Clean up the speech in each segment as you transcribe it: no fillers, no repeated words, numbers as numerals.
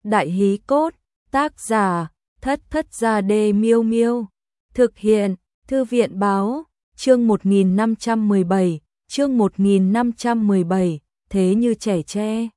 Đại hí cốt, tác giả, Thất Gia Đê Miêu Miêu. Thực hiện, Thư viện báo, chương 1517, chương 1517, thế như trẻ tre.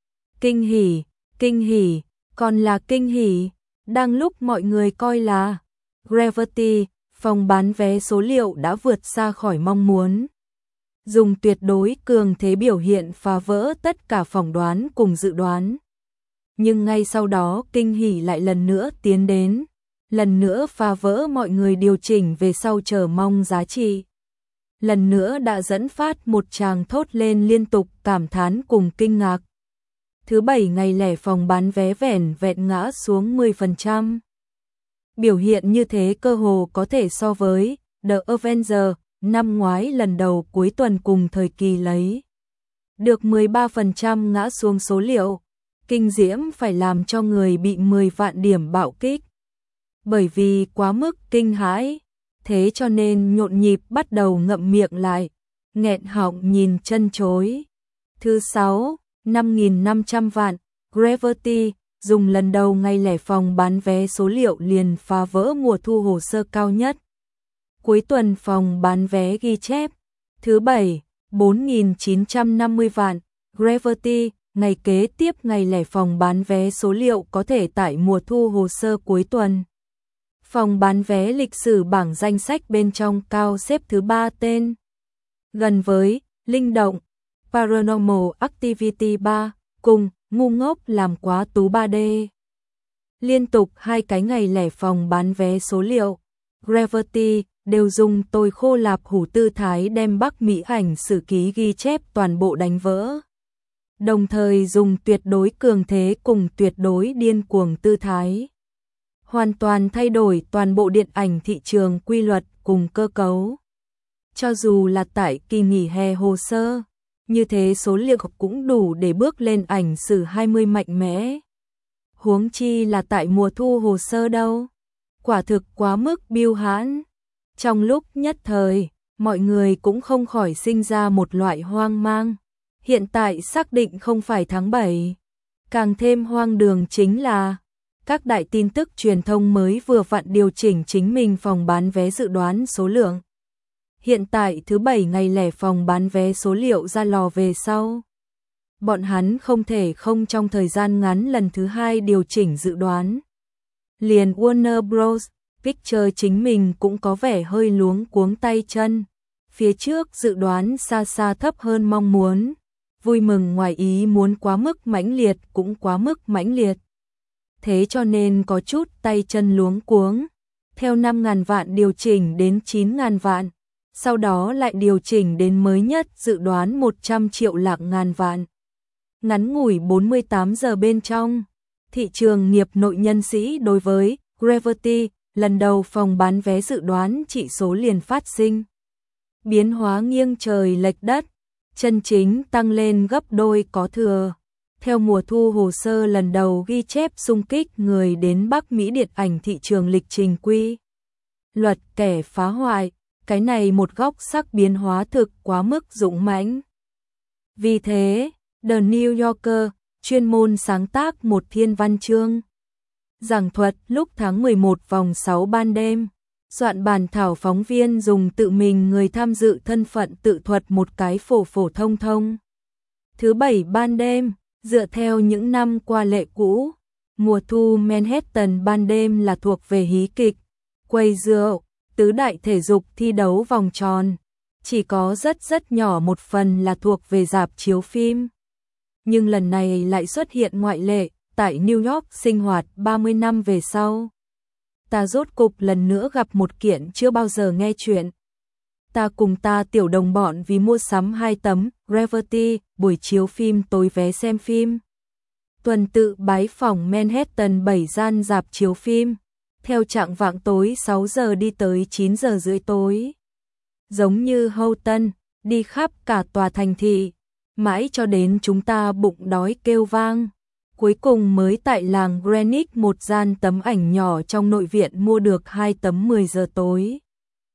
Kinh hỉ, còn là kinh hỉ, đang lúc mọi người coi là Gravity, phòng bán vé số liệu đã vượt xa khỏi mong muốn. Dùng tuyệt đối cường thế biểu hiện phá vỡ tất cả phỏng đoán cùng dự đoán. Nhưng ngay sau đó kinh hỉ lại lần nữa tiến đến, lần nữa phá vỡ mọi người điều chỉnh về sau chờ mong giá trị. Lần nữa đã dẫn phát một tràng thốt lên liên tục cảm thán cùng kinh ngạc. Thứ bảy ngày lẻ phòng bán vé vẻn vẹn ngã xuống 10%. Biểu hiện như thế cơ hồ có thể so với The Avengers năm ngoái lần đầu cuối tuần cùng thời kỳ lấy được 13% ngã xuống số liệu. Kinh diễm phải làm cho người bị 10 vạn điểm bạo kích. Bởi vì quá mức kinh hãi, thế cho nên nhộn nhịp bắt đầu ngậm miệng lại, nghẹn họng nhìn chân chối. Thứ 6, 5.500 vạn, Gravity, dùng lần đầu ngày lẻ phòng bán vé số liệu liền phá vỡ mùa thu hồ sơ cao nhất. Cuối tuần phòng bán vé ghi chép. Thứ 7, 4.950 vạn, Gravity, ngày kế tiếp ngày lẻ phòng bán vé số liệu có thể tại mùa thu hồ sơ cuối tuần. Phòng bán vé lịch sử bảng danh sách bên trong cao xếp thứ 3 tên. Gần với Linh động, Paranormal Activity 3, cùng Ngu ngốc làm quá tú 3D. Liên tục hai cái ngày lẻ phòng bán vé số liệu, Gravity đều dùng tôi khô lạp hủ tư thái đem Bắc Mỹ ảnh sử ký ghi chép toàn bộ đánh vỡ. Đồng thời dùng tuyệt đối cường thế cùng tuyệt đối điên cuồng tư thái. Hoàn toàn thay đổi toàn bộ điện ảnh thị trường quy luật cùng cơ cấu. Cho dù là tại kỳ nghỉ hè hồ sơ, như thế số liệu cũng đủ để bước lên ảnh sử 20 mạnh mẽ. Huống chi là tại mùa thu hồ sơ đâu. Quả thực quá mức biêu hãn. Trong lúc nhất thời, mọi người cũng không khỏi sinh ra một loại hoang mang. Hiện tại xác định không phải tháng 7. Càng thêm hoang đường chính là các đại tin tức truyền thông mới vừa vặn điều chỉnh chính mình phòng bán vé dự đoán số lượng. Hiện tại thứ 7 ngày lẻ phòng bán vé số liệu ra lò về sau. Bọn hắn không thể không trong thời gian ngắn lần thứ 2 điều chỉnh dự đoán. Liền Warner Bros. Pictures chính mình cũng có vẻ hơi luống cuống tay chân. Phía trước dự đoán xa xa thấp hơn mong muốn. Vui mừng ngoài ý muốn quá mức mãnh liệt cũng quá mức mãnh liệt. Thế cho nên có chút tay chân luống cuống. Theo 5.000 vạn điều chỉnh đến 9.000 vạn. Sau đó lại điều chỉnh đến mới nhất dự đoán 100 triệu lạc ngàn vạn. Ngắn ngủi 48 giờ bên trong, thị trường nghiệp nội nhân sĩ đối với Gravity, lần đầu phòng bán vé dự đoán chỉ số liền phát sinh. Biến hóa nghiêng trời lệch đất, chân chính tăng lên gấp đôi có thừa. Theo mùa thu hồ sơ lần đầu ghi chép xung kích người đến Bắc Mỹ điện ảnh thị trường lịch trình quy luật kẻ phá hoại. Cái này một góc sắc biến hóa thực quá mức dũng mãnh. Vì thế, The New Yorker chuyên môn sáng tác một thiên văn chương. Giảng thuật lúc tháng 11 vòng 6 ban đêm. Soạn bản thảo phóng viên dùng tự mình người tham dự thân phận tự thuật một cái phổ thông. Thứ 7 ban đêm, dựa theo những năm qua lệ cũ, mùa thu Manhattan ban đêm là thuộc về hí kịch, quầy rượu, tứ đại thể dục thi đấu vòng tròn, chỉ có rất nhỏ một phần là thuộc về rạp chiếu phim. Nhưng lần này lại xuất hiện ngoại lệ, tại New York sinh hoạt 30 năm về sau. Ta rốt cục lần nữa gặp một kiện chưa bao giờ nghe chuyện. Ta cùng ta tiểu đồng bọn vì mua sắm 2 tấm Gravity, buổi chiếu phim tối vé xem phim. Tuần tự bái phỏng Manhattan 7 gian rạp chiếu phim. Theo trạng vạng tối 6 giờ đi tới 9 giờ rưỡi tối. Giống như Houghton, đi khắp cả tòa thành thị, mãi cho đến chúng ta bụng đói kêu vang. Cuối cùng mới tại làng Greenwich một gian tấm ảnh nhỏ trong nội viện mua được 2 tấm 10 giờ tối.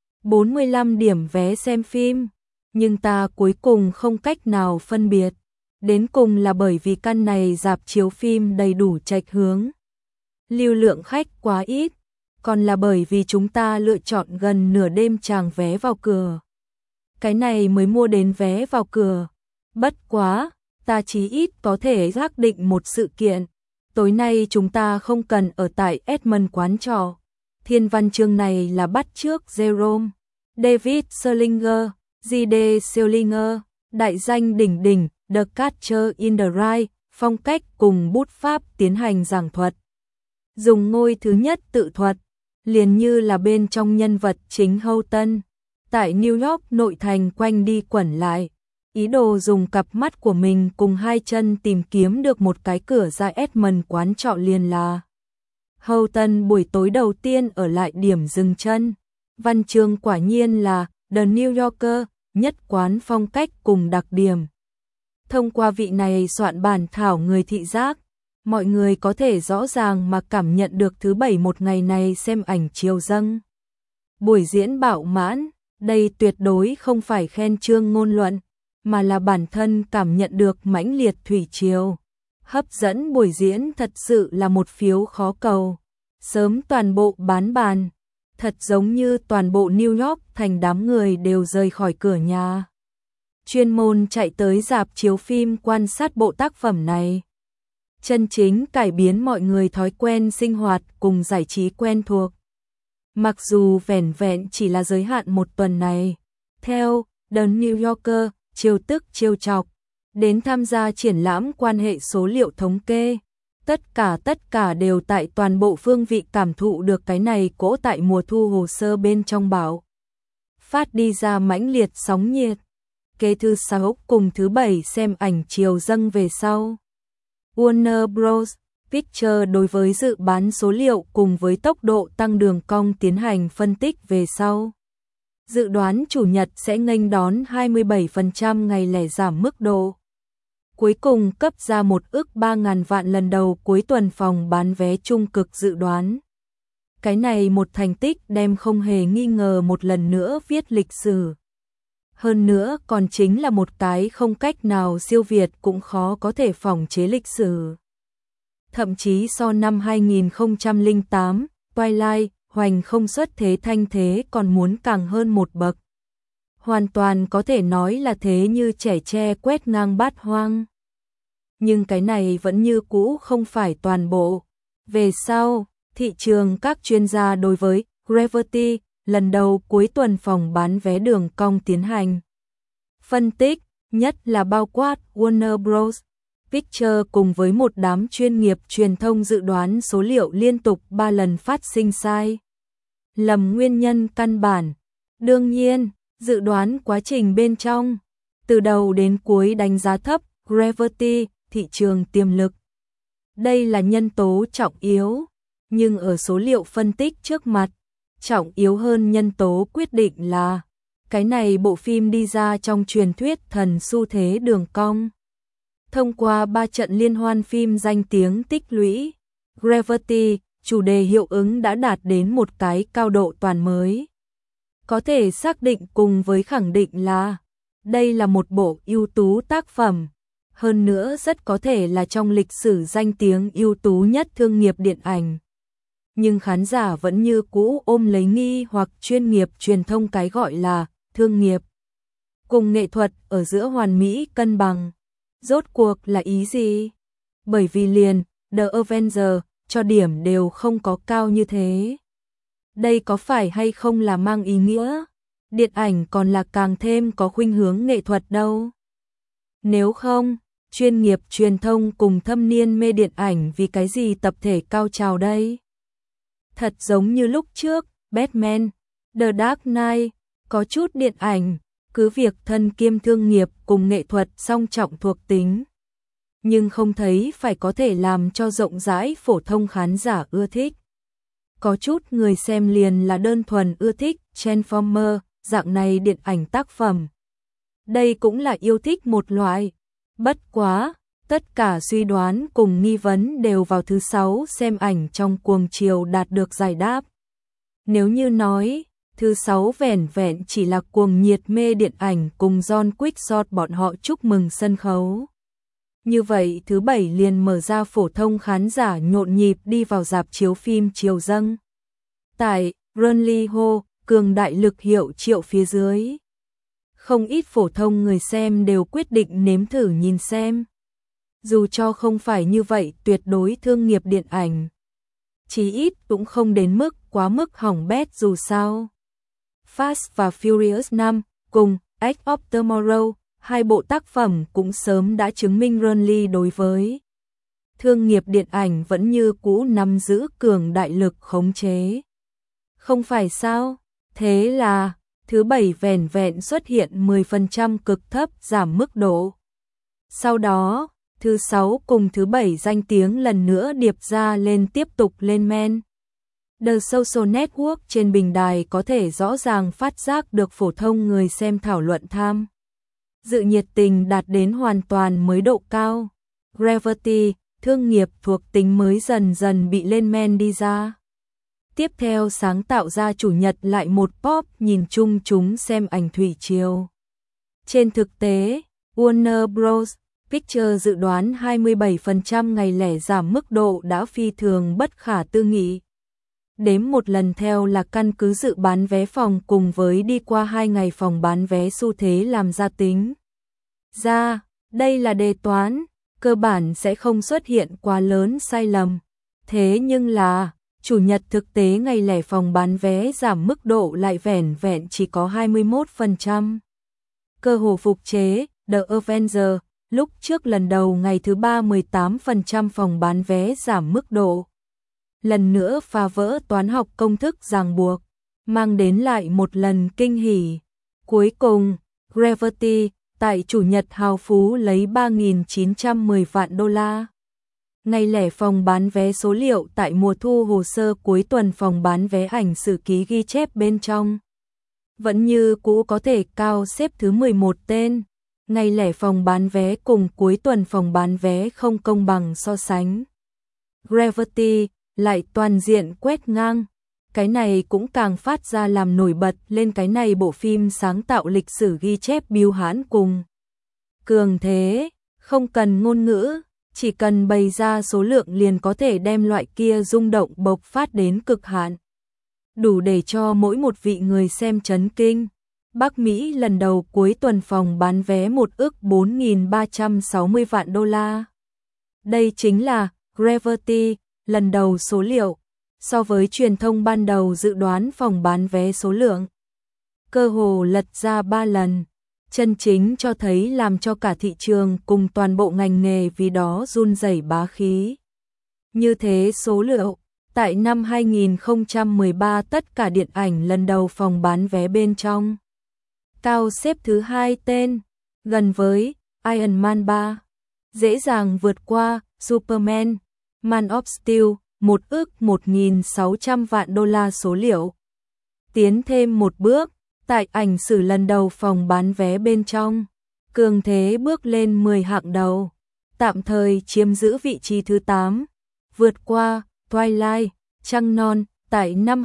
45 điểm vé xem phim, nhưng ta cuối cùng không cách nào phân biệt. Đến cùng là bởi vì căn này rạp chiếu phim đầy đủ trạch hướng. Lưu lượng khách quá ít, còn là bởi vì chúng ta lựa chọn gần nửa đêm tràng vé vào cửa. Cái này mới mua đến vé vào cửa. Bất quá, ta chí ít có thể xác định một sự kiện. Tối nay chúng ta không cần ở tại Edmond quán trọ. Thiên văn chương này là bắt chước Jerome, David Salinger, J.D. Salinger, đại danh đỉnh đỉnh, The Catcher in the Rye, phong cách cùng bút pháp tiến hành giảng thuật. Dùng ngôi thứ nhất tự thuật, liền như là bên trong nhân vật chính Houghton, tại New York nội thành quanh đi quẩn lại, ý đồ dùng cặp mắt của mình cùng hai chân tìm kiếm được một cái cửa ra Edmond quán trọ liền là. Houghton buổi tối đầu tiên ở lại điểm dừng chân, văn chương quả nhiên là The New Yorker, nhất quán phong cách cùng đặc điểm. Thông qua vị này soạn bản thảo người thị giác, mọi người có thể rõ ràng mà cảm nhận được thứ bảy một ngày này xem ảnh chiều dâng. Buổi diễn bạo mãn, đây tuyệt đối không phải khen chương ngôn luận, mà là bản thân cảm nhận được mãnh liệt thủy triều. Hấp dẫn buổi diễn thật sự là một phiếu khó cầu. Sớm toàn bộ bán bàn, thật giống như toàn bộ New York thành đám người đều rời khỏi cửa nhà. Chuyên môn chạy tới rạp chiếu phim quan sát bộ tác phẩm này. Chân chính cải biến mọi người thói quen sinh hoạt cùng giải trí quen thuộc. Mặc dù vẻn vẹn chỉ là giới hạn một tuần này, theo The New Yorker, chiêu tức chiêu chọc, đến tham gia triển lãm quan hệ số liệu thống kê. Tất cả đều tại toàn bộ phương vị cảm thụ được cái này cỗ tại mùa thu hồ sơ bên trong bảo. Phát đi ra mãnh liệt sóng nhiệt. Kế thứ 6 cùng thứ 7 xem ảnh chiều dâng về sau. Warner Bros. Pictures đối với dự bán số liệu cùng với tốc độ tăng đường cong tiến hành phân tích về sau. Dự đoán chủ nhật sẽ nghênh đón 27% ngày lẻ giảm mức độ. Cuối cùng cấp ra 1.300.000 vạn lần đầu cuối tuần phòng bán vé trung cực dự đoán. Cái này một thành tích đem không hề nghi ngờ một lần nữa viết lịch sử. Hơn nữa còn chính là một cái không cách nào siêu việt cũng khó có thể phỏng chế lịch sử. Thậm chí so năm 2008, Twilight, hoành không xuất thế thanh thế còn muốn càng hơn một bậc. Hoàn toàn có thể nói là thế như trẻ tre quét ngang bát hoang. Nhưng cái này vẫn như cũ không phải toàn bộ. Về sau, thị trường các chuyên gia đối với Gravity, lần đầu cuối tuần phòng bán vé đường cong tiến hành phân tích, nhất là bao quát Warner Bros. Pictures cùng với một đám chuyên nghiệp truyền thông dự đoán số liệu liên tục 3 lần phát sinh sai. Lầm nguyên nhân căn bản. Đương nhiên, dự đoán quá trình bên trong, từ đầu đến cuối đánh giá thấp Gravity, thị trường tiềm lực. Đây là nhân tố trọng yếu, nhưng ở số liệu phân tích trước mặt, trọng yếu hơn nhân tố quyết định là cái này bộ phim đi ra trong truyền thuyết thần xu thế đường cong. Thông qua 3 trận liên hoan phim danh tiếng tích lũy, Gravity, chủ đề hiệu ứng đã đạt đến một cái cao độ toàn mới. Có thể xác định cùng với khẳng định là đây là một bộ ưu tú tác phẩm, hơn nữa rất có thể là trong lịch sử danh tiếng ưu tú nhất thương nghiệp điện ảnh. Nhưng khán giả vẫn như cũ ôm lấy nghi hoặc chuyên nghiệp truyền thông cái gọi là thương nghiệp cùng nghệ thuật ở giữa hoàn mỹ cân bằng. Rốt cuộc là ý gì? Bởi vì liền The Avengers cho điểm đều không có cao như thế. Đây có phải hay không là mang ý nghĩa điện ảnh còn là càng thêm có khuynh hướng nghệ thuật đâu? Nếu không, chuyên nghiệp truyền thông cùng thâm niên mê điện ảnh vì cái gì tập thể cao trào đây? Thật giống như lúc trước, Batman, The Dark Knight, có chút điện ảnh, cứ việc thân kiêm thương nghiệp cùng nghệ thuật song trọng thuộc tính. Nhưng không thấy phải có thể làm cho rộng rãi phổ thông khán giả ưa thích. Có chút người xem liền là đơn thuần ưa thích Transformer, dạng này điện ảnh tác phẩm. Đây cũng là yêu thích một loại. Bất quá, tất cả suy đoán cùng nghi vấn đều vào thứ 6 xem ảnh trong cuồng chiều đạt được giải đáp. Nếu như nói, thứ 6 vẻn vẹn chỉ là cuồng nhiệt mê điện ảnh cùng John Quick bọn họ chúc mừng sân khấu. Như vậy thứ bảy liền mở ra phổ thông khán giả nhộn nhịp đi vào rạp chiếu phim chiều dâng. Tại Burnley Hall, cường đại lực hiệu triệu phía dưới. Không ít phổ thông người xem đều quyết định nếm thử nhìn xem. Dù cho không phải như vậy tuyệt đối thương nghiệp điện ảnh. Chí ít cũng không đến mức quá mức hỏng bét dù sao. Fast và Furious 5 cùng Edge of Tomorrow, hai bộ tác phẩm cũng sớm đã chứng minh Burnley đối với thương nghiệp điện ảnh vẫn như cũ nắm giữ cường đại lực khống chế. Không phải sao? Thế là thứ bảy vẻn vẹn xuất hiện 10% cực thấp giảm mức độ. Sau đó, thứ sáu cùng thứ bảy danh tiếng lần nữa điệp ra lên tiếp tục lên men. The Social Network trên bình đài có thể rõ ràng phát giác được phổ thông người xem thảo luận tham dự nhiệt tình đạt đến hoàn toàn mới độ cao. Gravity, thương nghiệp thuộc tính mới dần dần bị lên men đi ra. Tiếp theo sáng tạo ra chủ nhật lại một pop nhìn chung chúng xem ảnh thủy triều. Trên thực tế, Warner Bros. Pictures dự đoán 27% ngày lẻ giảm mức độ đã phi thường bất khả tư nghị. Đếm một lần theo là căn cứ dự bán vé phòng cùng với đi qua 2 ngày phòng bán vé xu thế làm ra tính. Đây là đề toán, cơ bản sẽ không xuất hiện quá lớn sai lầm. Thế nhưng là, chủ nhật thực tế ngày lẻ phòng bán vé giảm mức độ lại vẻn vẹn chỉ có 21%. Cơ hồ phục chế, The Avenger, lúc trước lần đầu ngày thứ 3 18% phòng bán vé giảm mức độ. Lần nữa phá vỡ toán học công thức ràng buộc, mang đến lại một lần kinh hỉ. Cuối cùng, Gravity tại chủ nhật hào phú lấy 3.910 vạn đô la. Ngày lẻ phòng bán vé số liệu tại mùa thu hồ sơ cuối tuần phòng bán vé ảnh sử ký ghi chép bên trong. Vẫn như cũ có thể cao xếp thứ 11 tên. Ngày lẻ phòng bán vé cùng cuối tuần phòng bán vé không công bằng so sánh. Gravity lại toàn diện quét ngang. Cái này cũng càng phát ra làm nổi bật lên cái này bộ phim sáng tạo lịch sử ghi chép bưu hãn cùng. Cường thế, không cần ngôn ngữ, chỉ cần bày ra số lượng liền có thể đem loại kia rung động bộc phát đến cực hạn. Đủ để cho mỗi một vị người xem chấn kinh. Bắc Mỹ lần đầu cuối tuần phòng bán vé 1 ức 4.360 vạn đô la. Đây chính là Gravity, lần đầu số liệu, so với truyền thông ban đầu dự đoán phòng bán vé số lượng. Cơ hồ lật ra 3 lần, chân chính cho thấy làm cho cả thị trường cùng toàn bộ ngành nghề vì đó run rẩy bá khí. Như thế số liệu, tại năm 2013 tất cả điện ảnh lần đầu phòng bán vé bên trong. Cao xếp thứ 2 tên, gần với Iron Man 3, dễ dàng vượt qua Superman, Man of Steel, 1 ức 1.600 vạn đô la số liệu. Tiến thêm một bước, tại ảnh sử lần đầu phòng bán vé bên trong, cường thế bước lên 10 hạng đầu, tạm thời chiếm giữ vị trí thứ 8, vượt qua Twilight, Trăng Non, tại năm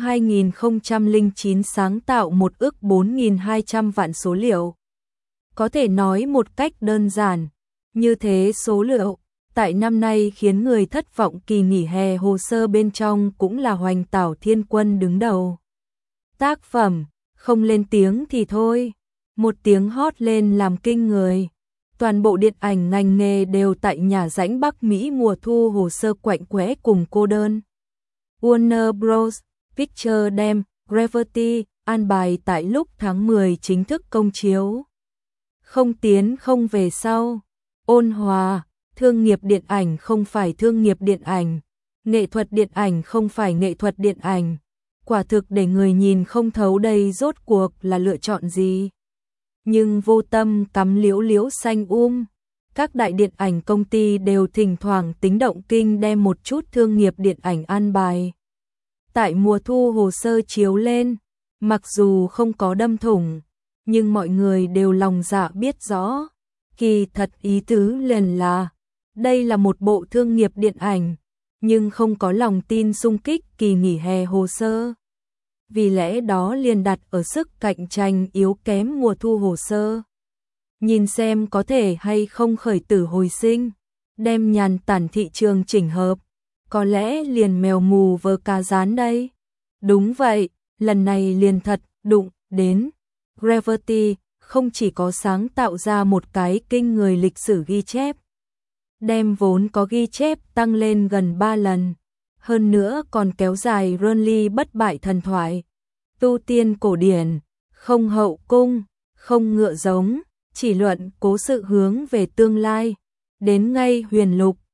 2009 sáng tạo 1 ức 4.200 vạn số liệu. Có thể nói một cách đơn giản, như thế số liệu, tại năm nay khiến người thất vọng kỳ nghỉ hè hồ sơ bên trong cũng là Hoành Tảo Thiên Quân đứng đầu. Tác phẩm, không lên tiếng thì thôi, một tiếng hót lên làm kinh người. Toàn bộ điện ảnh ngành nghề đều tại nhà rãnh Bắc Mỹ mùa thu hồ sơ quạnh quẽ cùng cô đơn. Warner Bros. Pictures đem Gravity an bài tại lúc tháng 10 chính thức công chiếu. Không tiến không về sau. Ôn hòa, thương nghiệp điện ảnh không phải thương nghiệp điện ảnh, nghệ thuật điện ảnh không phải nghệ thuật điện ảnh. Quả thực để người nhìn không thấu đây rốt cuộc là lựa chọn gì. Nhưng vô tâm cắm liễu liễu xanh các đại điện ảnh công ty đều thỉnh thoảng tính động kinh đem một chút thương nghiệp điện ảnh an bài. Tại mùa thu hồ sơ chiếu lên, mặc dù không có đâm thủng, nhưng mọi người đều lòng dạ biết rõ. Kỳ thật ý tứ liền là, đây là một bộ thương nghiệp điện ảnh, nhưng không có lòng tin xung kích kỳ nghỉ hè hồ sơ. Vì lẽ đó liền đặt ở sức cạnh tranh yếu kém mùa thu hồ sơ. Nhìn xem có thể hay không khởi tử hồi sinh. đem nhàn tản thị trường chỉnh hợp, có lẽ liền mèo mù vờ cá rán đây. Đúng vậy, lần này liền thật đụng đến. Gravity không chỉ có sáng tạo ra một cái kinh người lịch sử ghi chép, đem vốn có ghi chép tăng lên gần 3 lần, hơn nữa còn kéo dài Renly bất bại thần thoại. Tu tiên cổ điển, không hậu cung, không ngựa giống, chỉ luận cố sự hướng về tương lai, đến ngay huyền lục,